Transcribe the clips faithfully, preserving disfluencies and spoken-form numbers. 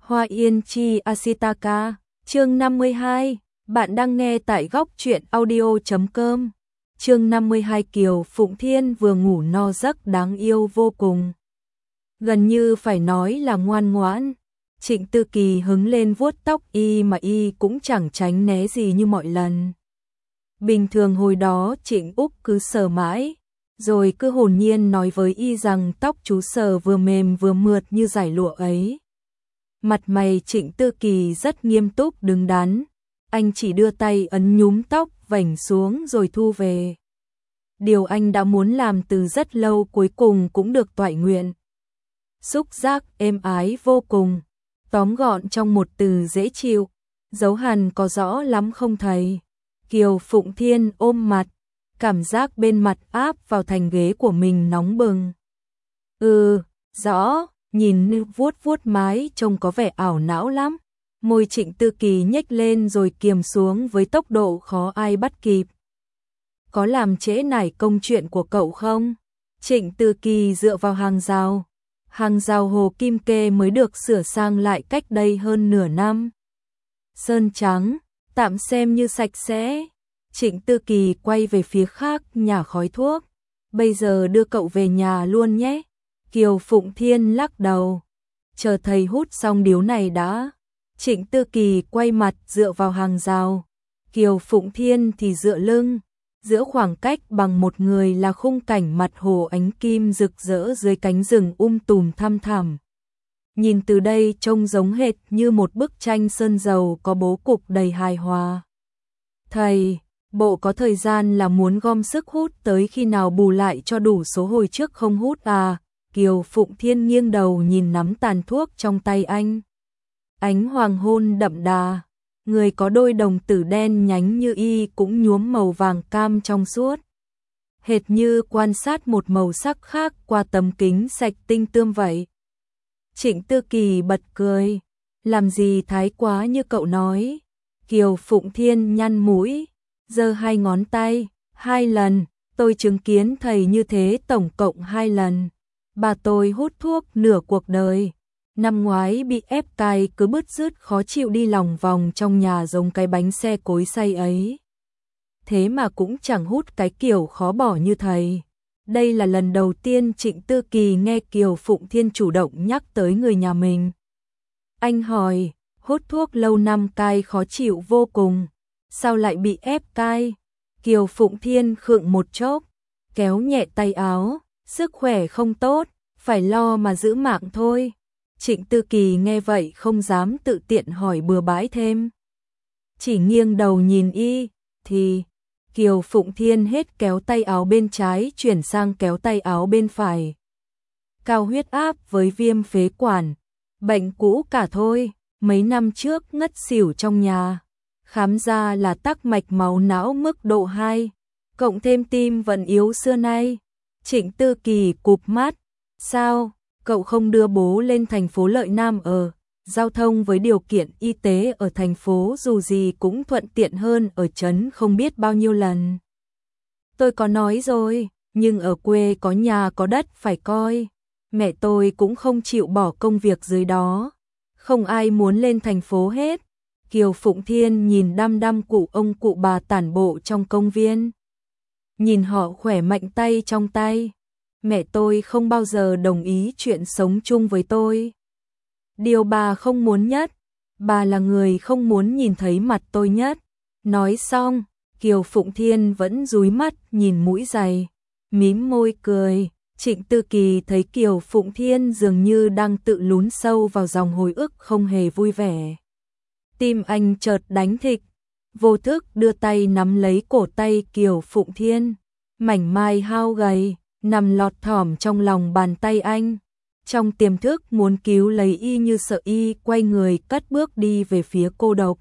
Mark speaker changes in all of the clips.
Speaker 1: Hoa Yên Chi Asitaka, chương năm mươi hai, bạn đang nghe tại góc truyện audio chấm com. Chương năm mươi hai, Kiều Phụng Thiên vừa ngủ no giấc đáng yêu vô cùng. Gần như phải nói là ngoan ngoãn. Trịnh Tư Kỳ hứng lên vuốt tóc y mà y cũng chẳng tránh né gì như mọi lần. Bình thường hồi đó Trịnh Úc cứ sờ mãi, rồi cứ hồn nhiên nói với y rằng tóc chú sờ vừa mềm vừa mượt như dải lụa ấy. Mặt mày Trịnh Tư Kỳ rất nghiêm túc đứng đắn, anh chỉ đưa tay ấn nhúm tóc vảnh xuống rồi thu về. Điều anh đã muốn làm từ rất lâu cuối cùng cũng được toại nguyện. Xúc giác êm ái vô cùng, tóm gọn trong một từ dễ chịu, dấu hằn có rõ lắm không thầy. Kiều Phụng Thiên ôm mặt, cảm giác bên mặt áp vào thành ghế của mình nóng bừng. Ừ, rõ, nhìn như vuốt vuốt mái trông có vẻ ảo não lắm. Môi Trịnh Tư Kỳ nhếch lên rồi kiềm xuống với tốc độ khó ai bắt kịp. Có làm trễ nải công chuyện của cậu không? Trịnh Tư Kỳ dựa vào hàng rào. Hàng rào Hồ Kim Kê mới được sửa sang lại cách đây hơn nửa năm. Sơn trắng, tạm xem như sạch sẽ. Trịnh Tư Kỳ quay về phía khác nhả khói thuốc. Bây giờ đưa cậu về nhà luôn nhé. Kiều Phụng Thiên lắc đầu. Chờ thầy hút xong điếu này đã. Trịnh Tư Kỳ quay mặt dựa vào hàng rào. Kiều Phụng Thiên thì dựa lưng. Giữa khoảng cách bằng một người là khung cảnh mặt hồ ánh kim rực rỡ dưới cánh rừng um tùm thăm thẳm. Nhìn từ đây trông giống hệt như một bức tranh sơn dầu có bố cục đầy hài hòa. Thầy, bộ có thời gian là muốn gom sức hút tới khi nào bù lại cho đủ số hồi trước không hút à? Kiều Phụng Thiên nghiêng đầu nhìn nắm tàn thuốc trong tay anh. Ánh hoàng hôn đậm đà, người có đôi đồng tử đen nhánh như y cũng nhuốm màu vàng cam trong suốt. Hệt như quan sát một màu sắc khác qua tấm kính sạch tinh tươm vậy. Trịnh Tư Kỳ bật cười. Làm gì thái quá như cậu nói. Kiều Phụng Thiên nhăn mũi, giơ hai ngón tay. Hai lần, tôi chứng kiến thầy như thế tổng cộng hai lần. Bà tôi hút thuốc nửa cuộc đời. Năm ngoái bị ép cai cứ bứt rứt khó chịu đi lòng vòng trong nhà giống cái bánh xe cối xay ấy. Thế mà cũng chẳng hút cái kiểu khó bỏ như thầy. Đây là lần đầu tiên Trịnh Tư Kỳ nghe Kiều Phụng Thiên chủ động nhắc tới người nhà mình. Anh hỏi, hút thuốc lâu năm cai khó chịu vô cùng, sao lại bị ép cai? Kiều Phụng Thiên khựng một chốc, kéo nhẹ tay áo, sức khỏe không tốt, phải lo mà giữ mạng thôi. Trịnh Tư Kỳ nghe vậy không dám tự tiện hỏi bừa bãi thêm. Chỉ nghiêng đầu nhìn y, thì... Kiều Phụng Thiên hết kéo tay áo bên trái chuyển sang kéo tay áo bên phải. Cao huyết áp với viêm phế quản, bệnh cũ cả thôi, mấy năm trước ngất xỉu trong nhà. Khám ra là tắc mạch máu não mức độ hai, cộng thêm tim vẫn yếu xưa nay. Trịnh Tư Kỳ cụp mắt, sao, cậu không đưa bố lên thành phố Lợi Nam ở? Giao thông với điều kiện y tế ở thành phố dù gì cũng thuận tiện hơn ở trấn không biết bao nhiêu lần. Tôi có nói rồi, nhưng ở quê có nhà có đất phải coi. Mẹ tôi cũng không chịu bỏ công việc dưới đó. Không ai muốn lên thành phố hết. Kiều Phụng Thiên nhìn đăm đăm cụ ông cụ bà tản bộ trong công viên. Nhìn họ khỏe mạnh tay trong tay. Mẹ tôi không bao giờ đồng ý chuyện sống chung với tôi. Điều bà không muốn nhất, bà là người không muốn nhìn thấy mặt tôi nhất. Nói xong, Kiều Phụng Thiên vẫn dúi mắt nhìn mũi giày, mím môi cười. Trịnh Tư Kỳ thấy Kiều Phụng Thiên dường như đang tự lún sâu vào dòng hồi ức không hề vui vẻ. Tim anh chợt đánh thịch, vô thức đưa tay nắm lấy cổ tay Kiều Phụng Thiên. Mảnh mai hao gầy, nằm lọt thỏm trong lòng bàn tay anh. Trong tiềm thức muốn cứu lấy y như sợ y quay người cất bước đi về phía cô độc.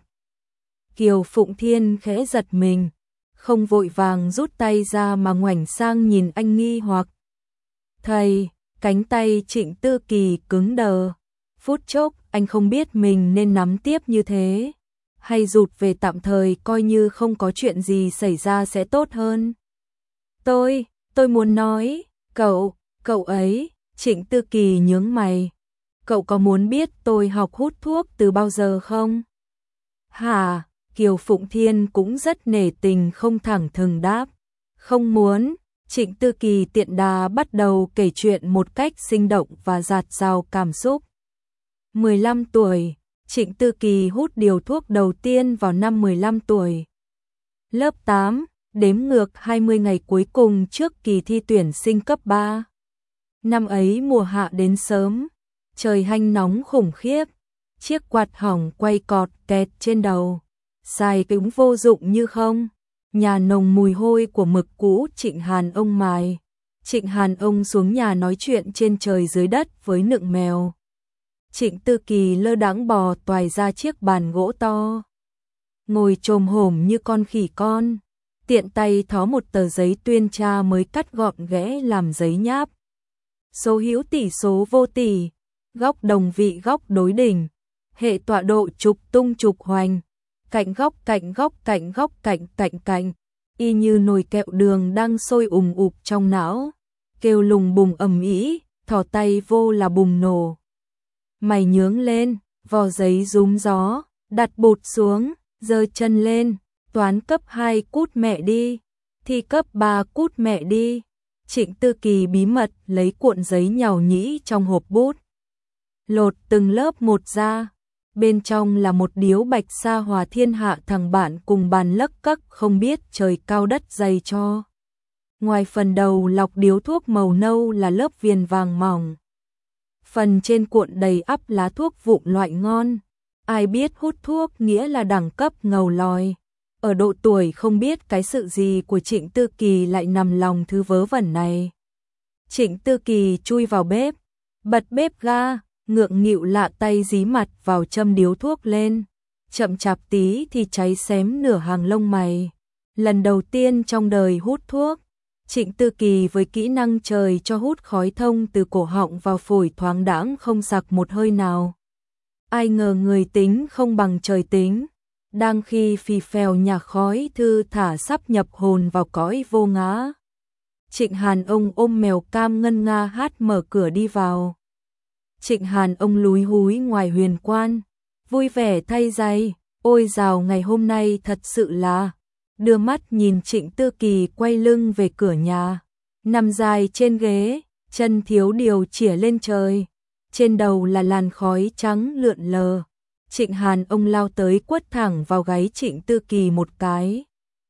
Speaker 1: Kiều Phụng Thiên khẽ giật mình, không vội vàng rút tay ra mà ngoảnh sang nhìn anh nghi hoặc. Thầy, cánh tay Trịnh Tư Kỳ cứng đờ. Phút chốc anh không biết mình nên nắm tiếp như thế, hay rụt về tạm thời coi như không có chuyện gì xảy ra sẽ tốt hơn. Tôi, tôi muốn nói, cậu, cậu ấy. Trịnh Tư Kỳ nhướng mày. cậu có muốn biết tôi học hút thuốc từ bao giờ không? Hả? Kiều Phụng Thiên cũng rất nể tình không thẳng thừng đáp. Không muốn. Trịnh Tư Kỳ tiện đà bắt đầu kể chuyện một cách sinh động và dạt dào cảm xúc. mười lăm tuổi, Trịnh Tư Kỳ hút điều thuốc đầu tiên vào năm mười lăm tuổi. Lớp tám, đếm ngược hai mươi ngày cuối cùng trước kỳ thi tuyển sinh cấp ba. Năm ấy mùa hạ đến sớm, trời hanh nóng khủng khiếp, chiếc quạt hỏng quay cọt kẹt trên đầu, xài cũng vô dụng như không. Nhà nồng mùi hôi của mực cũ Trịnh Hàn ông mài. Trịnh Hàn ông xuống nhà nói chuyện trên trời dưới đất với nựng mèo. Trịnh Tư Kỳ lơ đãng bò toài ra chiếc bàn gỗ to, ngồi chồm hổm như con khỉ con, tiện tay thó một tờ giấy tuyên tra mới cắt gọn ghẽ làm giấy nháp. Số hữu tỷ số vô tỷ, góc đồng vị góc đối đỉnh, hệ tọa độ trục tung trục hoành, cạnh góc cạnh góc cạnh góc cạnh cạnh cạnh, y như nồi kẹo đường đang sôi ùm ụp trong não, kêu lùng bùng ầm ĩ, thò tay vô là bùng nổ. Mày nhướng lên, vò giấy rúm gió, đặt bụt xuống, giơ chân lên, toán cấp hai cút mẹ đi, thi cấp ba cút mẹ đi. Trịnh Tư Kỳ bí mật lấy cuộn giấy nhàu nhĩ trong hộp bút, lột từng lớp một ra. Bên trong là một điếu bạch sa hòa thiên hạ thằng bạn cùng bàn lấc cấc không biết trời cao đất dày cho. Ngoài phần đầu lọc điếu thuốc màu nâu là lớp viền vàng mỏng. Phần trên cuộn đầy ắp lá thuốc vụn loại ngon. Ai biết hút thuốc nghĩa là đẳng cấp ngầu lòi. Ở độ tuổi không biết cái sự gì của Trịnh Tư Kỳ lại nằm lòng thứ vớ vẩn này. Trịnh Tư Kỳ chui vào bếp, bật bếp ga, ngượng nghịu lạ tay dí mặt vào châm điếu thuốc lên. Chậm chạp tí thì cháy xém nửa hàng lông mày. Lần đầu tiên trong đời hút thuốc, Trịnh Tư Kỳ với kỹ năng trời cho hút khói thông từ cổ họng vào phổi thoáng đãng không sặc một hơi nào. Ai ngờ người tính không bằng trời tính. Đang khi phì phèo nhả khói thư thả sắp nhập hồn vào cõi vô ngã, Trịnh Hàn ông ôm mèo cam ngân nga hát mở cửa đi vào. Trịnh Hàn ông lúi húi ngoài huyền quan, vui vẻ thay giày, ôi dào ngày hôm nay thật sự là, đưa mắt nhìn Trịnh Tư Kỳ quay lưng về cửa nhà, nằm dài trên ghế, chân thiếu điều chĩa lên trời, trên đầu là làn khói trắng lượn lờ. Trịnh Hàn ông lao tới quất thẳng vào gáy Trịnh Tư Kỳ một cái.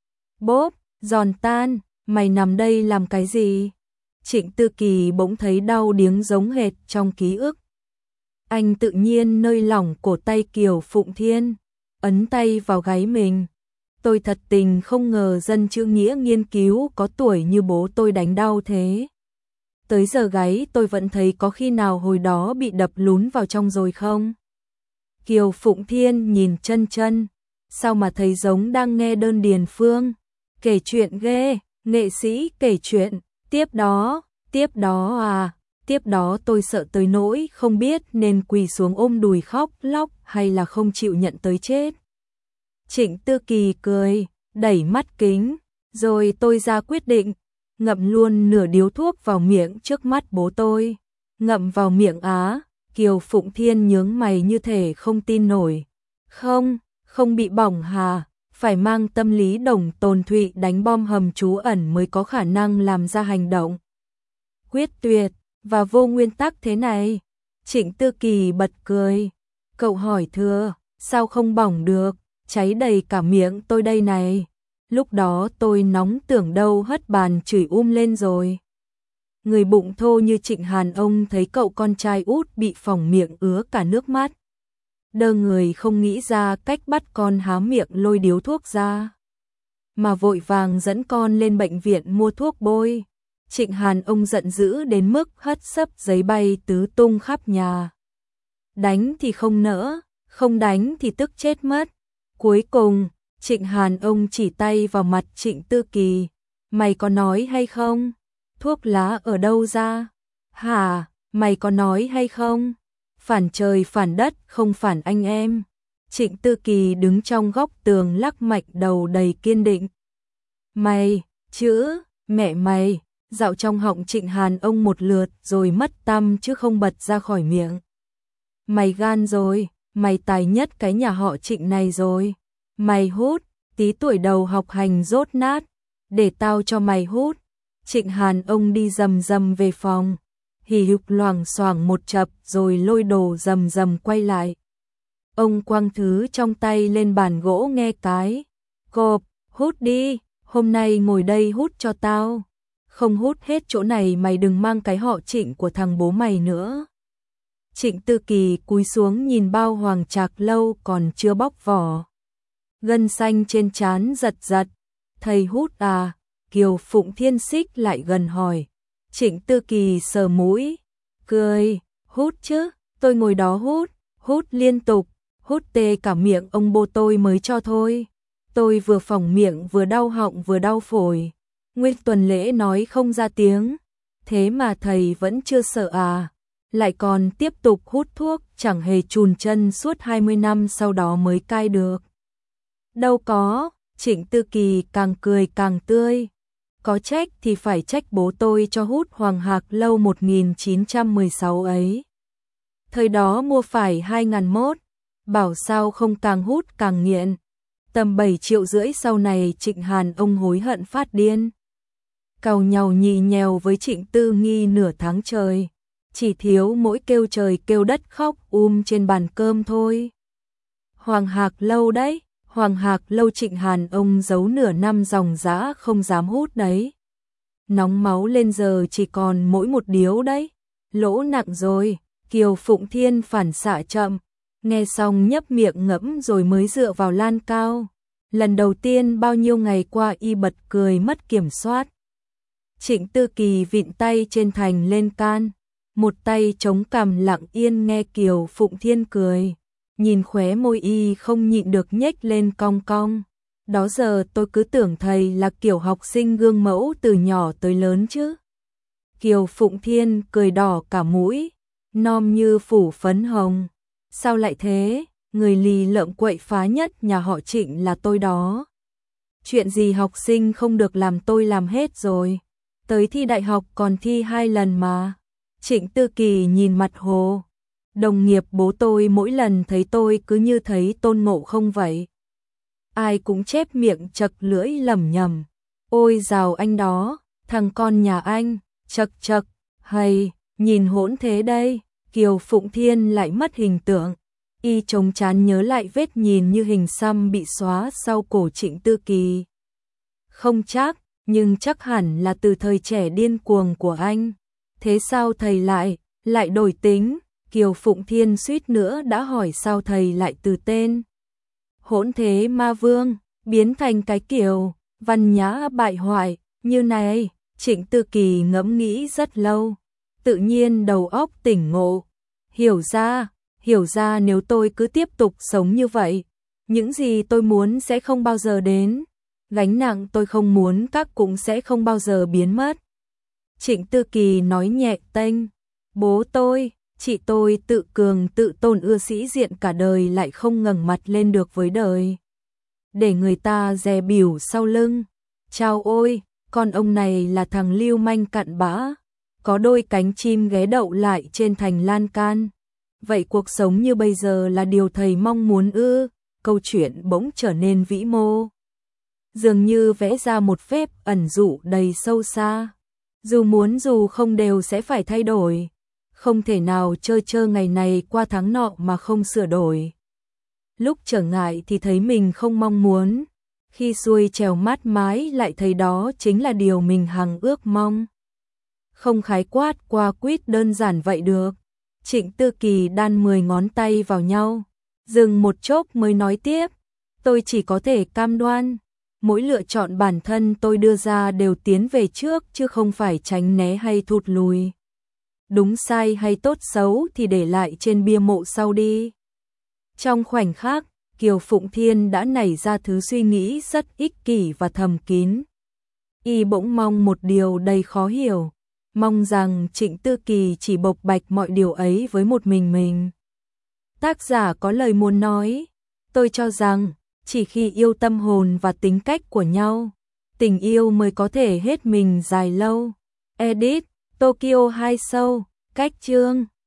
Speaker 1: Bốp, giòn tan, mày nằm đây làm cái gì? Trịnh Tư Kỳ bỗng thấy đau điếng giống hệt trong ký ức. Anh tự nhiên nơi lỏng cổ tay Kiều Phụng Thiên, ấn tay vào gáy mình. Tôi thật tình không ngờ dân chữ nghĩa nghiên cứu có tuổi như bố tôi đánh đau thế. Tới giờ gáy tôi vẫn thấy có khi nào hồi đó bị đập lún vào trong rồi không? Kiều Phụng Thiên nhìn chân chân, sao mà thấy giống đang nghe đơn Điền Phương kể chuyện ghê, nghệ sĩ kể chuyện, tiếp đó, tiếp đó à, tiếp đó tôi sợ tới nỗi không biết nên quỳ xuống ôm đùi khóc lóc hay là không chịu nhận tới chết. Trịnh Tư Kỳ cười, đẩy mắt kính, rồi tôi ra quyết định, ngậm luôn nửa điếu thuốc vào miệng trước mắt bố tôi. Ngậm vào miệng á? Kiều Phụng Thiên nhướng mày như thể không tin nổi. Không, không bị bỏng hà, phải mang tâm lý Đồng Tồn Thụy đánh bom hầm trú ẩn mới có khả năng làm ra hành động quyết tuyệt và vô nguyên tắc thế này. Trịnh Tư Kỳ bật cười. Cậu hỏi thưa, sao không bỏng được, cháy đầy cả miệng tôi đây này. Lúc đó tôi nóng tưởng đâu hất bàn chửi um lên rồi. Người bụng thô như Trịnh Hàn ông thấy cậu con trai út bị phỏng miệng ứa cả nước mắt. Đơ người không nghĩ ra cách bắt con há miệng lôi điếu thuốc ra, mà vội vàng dẫn con lên bệnh viện mua thuốc bôi. Trịnh Hàn ông giận dữ đến mức hất xấp giấy bay tứ tung khắp nhà. Đánh thì không nỡ, không đánh thì tức chết mất. Cuối cùng, Trịnh Hàn ông chỉ tay vào mặt Trịnh Tư Kỳ. Mày có nói hay không? Thuốc lá ở đâu ra? Hả, mày có nói hay không? Phản trời phản đất không phản anh em. Trịnh Tư Kỳ đứng trong góc tường lắc mạnh đầu đầy kiên định. Mày, chữ, mẹ mày, dạo trong họng Trịnh Hàn ông một lượt rồi mất tăm chứ không bật ra khỏi miệng. Mày gan rồi, mày tài nhất cái nhà họ Trịnh này rồi. Mày hút, tí tuổi đầu học hành dốt nát, để tao cho mày hút. Trịnh Hàn ông đi rầm rầm về phòng, hì hục loảng xoảng một chập rồi lôi đồ rầm rầm quay lại. Ông quăng thứ trong tay lên bàn gỗ nghe cái, cộp, hút đi, hôm nay ngồi đây hút cho tao. Không hút hết chỗ này mày đừng mang cái họ Trịnh của thằng bố mày nữa. Trịnh Tư Kỳ cúi xuống nhìn bao hoàng trạc lâu còn chưa bóc vỏ. Gân xanh trên trán giật giật, thầy hút à? Kiều Phụng Thiên xích lại gần hỏi. Trịnh Tư Kỳ sờ mũi, cười, hút chứ, tôi ngồi đó hút, hút liên tục, hút tê cả miệng ông bố tôi mới cho thôi. Tôi vừa phỏng miệng vừa đau họng vừa đau phổi. Nguyên Tuần Lễ nói không ra tiếng, thế mà thầy vẫn chưa sợ à? Lại còn tiếp tục hút thuốc, chẳng hề chùn chân suốt hai mươi năm sau đó mới cai được. Đâu có, Trịnh Tư Kỳ càng cười càng tươi. Có trách thì phải trách bố tôi cho hút Hoàng Hạc Lâu một nghìn chín trăm mười sáu ấy. Thời đó mua phải hai nghìn mốt, bảo sao không càng hút càng nghiện. Tầm bảy triệu rưỡi sau này Trịnh Hàn ông hối hận phát điên. Càu nhàu nhì nhèo với Trịnh Tư Nghi nửa tháng trời. Chỉ thiếu mỗi kêu trời kêu đất khóc um trên bàn cơm thôi. Hoàng Hạc Lâu đấy, Hoàng Hạc Lâu Trịnh Hàn ông giấu nửa năm dòng dã không dám hút đấy. Nóng máu lên giờ chỉ còn mỗi một điếu đấy. Lỗ nặng rồi, Kiều Phụng Thiên phản xạ chậm. Nghe xong nhấp miệng ngẫm rồi mới dựa vào lan cao. Lần đầu tiên bao nhiêu ngày qua y bật cười mất kiểm soát. Trịnh Tư Kỳ vịn tay trên thành lên can. Một tay chống cằm lặng yên nghe Kiều Phụng Thiên cười. Nhìn khóe môi y không nhịn được nhếch lên cong cong. Đó giờ tôi cứ tưởng thầy là kiểu học sinh gương mẫu từ nhỏ tới lớn chứ. Kiều Phụng Thiên cười đỏ cả mũi, nom như phủ phấn hồng. Sao lại thế, người lì lợm quậy phá nhất nhà họ Trịnh là tôi đó. Chuyện gì học sinh không được làm tôi làm hết rồi. Tới thi đại học còn thi hai lần mà. Trịnh Tư Kỳ nhìn mặt hồ. Đồng nghiệp bố tôi mỗi lần thấy tôi cứ như thấy Tôn Ngộ Không vậy. Ai cũng chép miệng chật lưỡi lẩm nhẩm. Ôi dào anh đó, thằng con nhà anh, chật chật, hay, nhìn hỗn thế đây. Kiều Phụng Thiên lại mất hình tượng. Y trông chán nhớ lại vết nhìn như hình xăm bị xóa sau cổ Trịnh Tư Kỳ. Không chắc, nhưng chắc hẳn là từ thời trẻ điên cuồng của anh. Thế sao thầy lại, lại đổi tính? Kiều Phụng Thiên suýt nữa đã hỏi sao thầy lại từ tên hỗn thế ma vương, biến thành cái kiểu văn nhã bại hoại như này. Trịnh Tư Kỳ ngẫm nghĩ rất lâu, tự nhiên đầu óc tỉnh ngộ. Hiểu ra, hiểu ra nếu tôi cứ tiếp tục sống như vậy, những gì tôi muốn sẽ không bao giờ đến. Gánh nặng tôi không muốn các cũng sẽ không bao giờ biến mất. Trịnh Tư Kỳ nói nhẹ tênh. Bố tôi, chị tôi tự cường tự tôn ưa sĩ diện cả đời lại không ngẩng mặt lên được với đời. Để người ta dè bỉu sau lưng. Chao ôi, con ông này là thằng lưu manh cặn bã. Có đôi cánh chim ghé đậu lại trên thành lan can. Vậy cuộc sống như bây giờ là điều thầy mong muốn ư? Câu chuyện bỗng trở nên vĩ mô. Dường như vẽ ra một phép ẩn dụ đầy sâu xa. Dù muốn dù không đều sẽ phải thay đổi. Không thể nào chơi chơi ngày này qua tháng nọ mà không sửa đổi. Lúc trở ngại thì thấy mình không mong muốn. Khi xuôi trèo mát mái lại thấy đó chính là điều mình hằng ước mong. Không khái quát qua quýt đơn giản vậy được. Trịnh Tư Kỳ đan mười ngón tay vào nhau. Dừng một chốc mới nói tiếp. Tôi chỉ có thể cam đoan. Mỗi lựa chọn bản thân tôi đưa ra đều tiến về trước chứ không phải tránh né hay thụt lùi. Đúng sai hay tốt xấu thì để lại trên bia mộ sau đi. Trong khoảnh khắc, Kiều Phụng Thiên đã nảy ra thứ suy nghĩ rất ích kỷ và thầm kín. Y bỗng mong một điều đầy khó hiểu. Mong rằng Trịnh Tư Kỳ chỉ bộc bạch mọi điều ấy với một mình mình. Tác giả có lời muốn nói. Tôi cho rằng, chỉ khi yêu tâm hồn và tính cách của nhau, tình yêu mới có thể hết mình dài lâu. Edit, Tokyo hai Show, cách chương.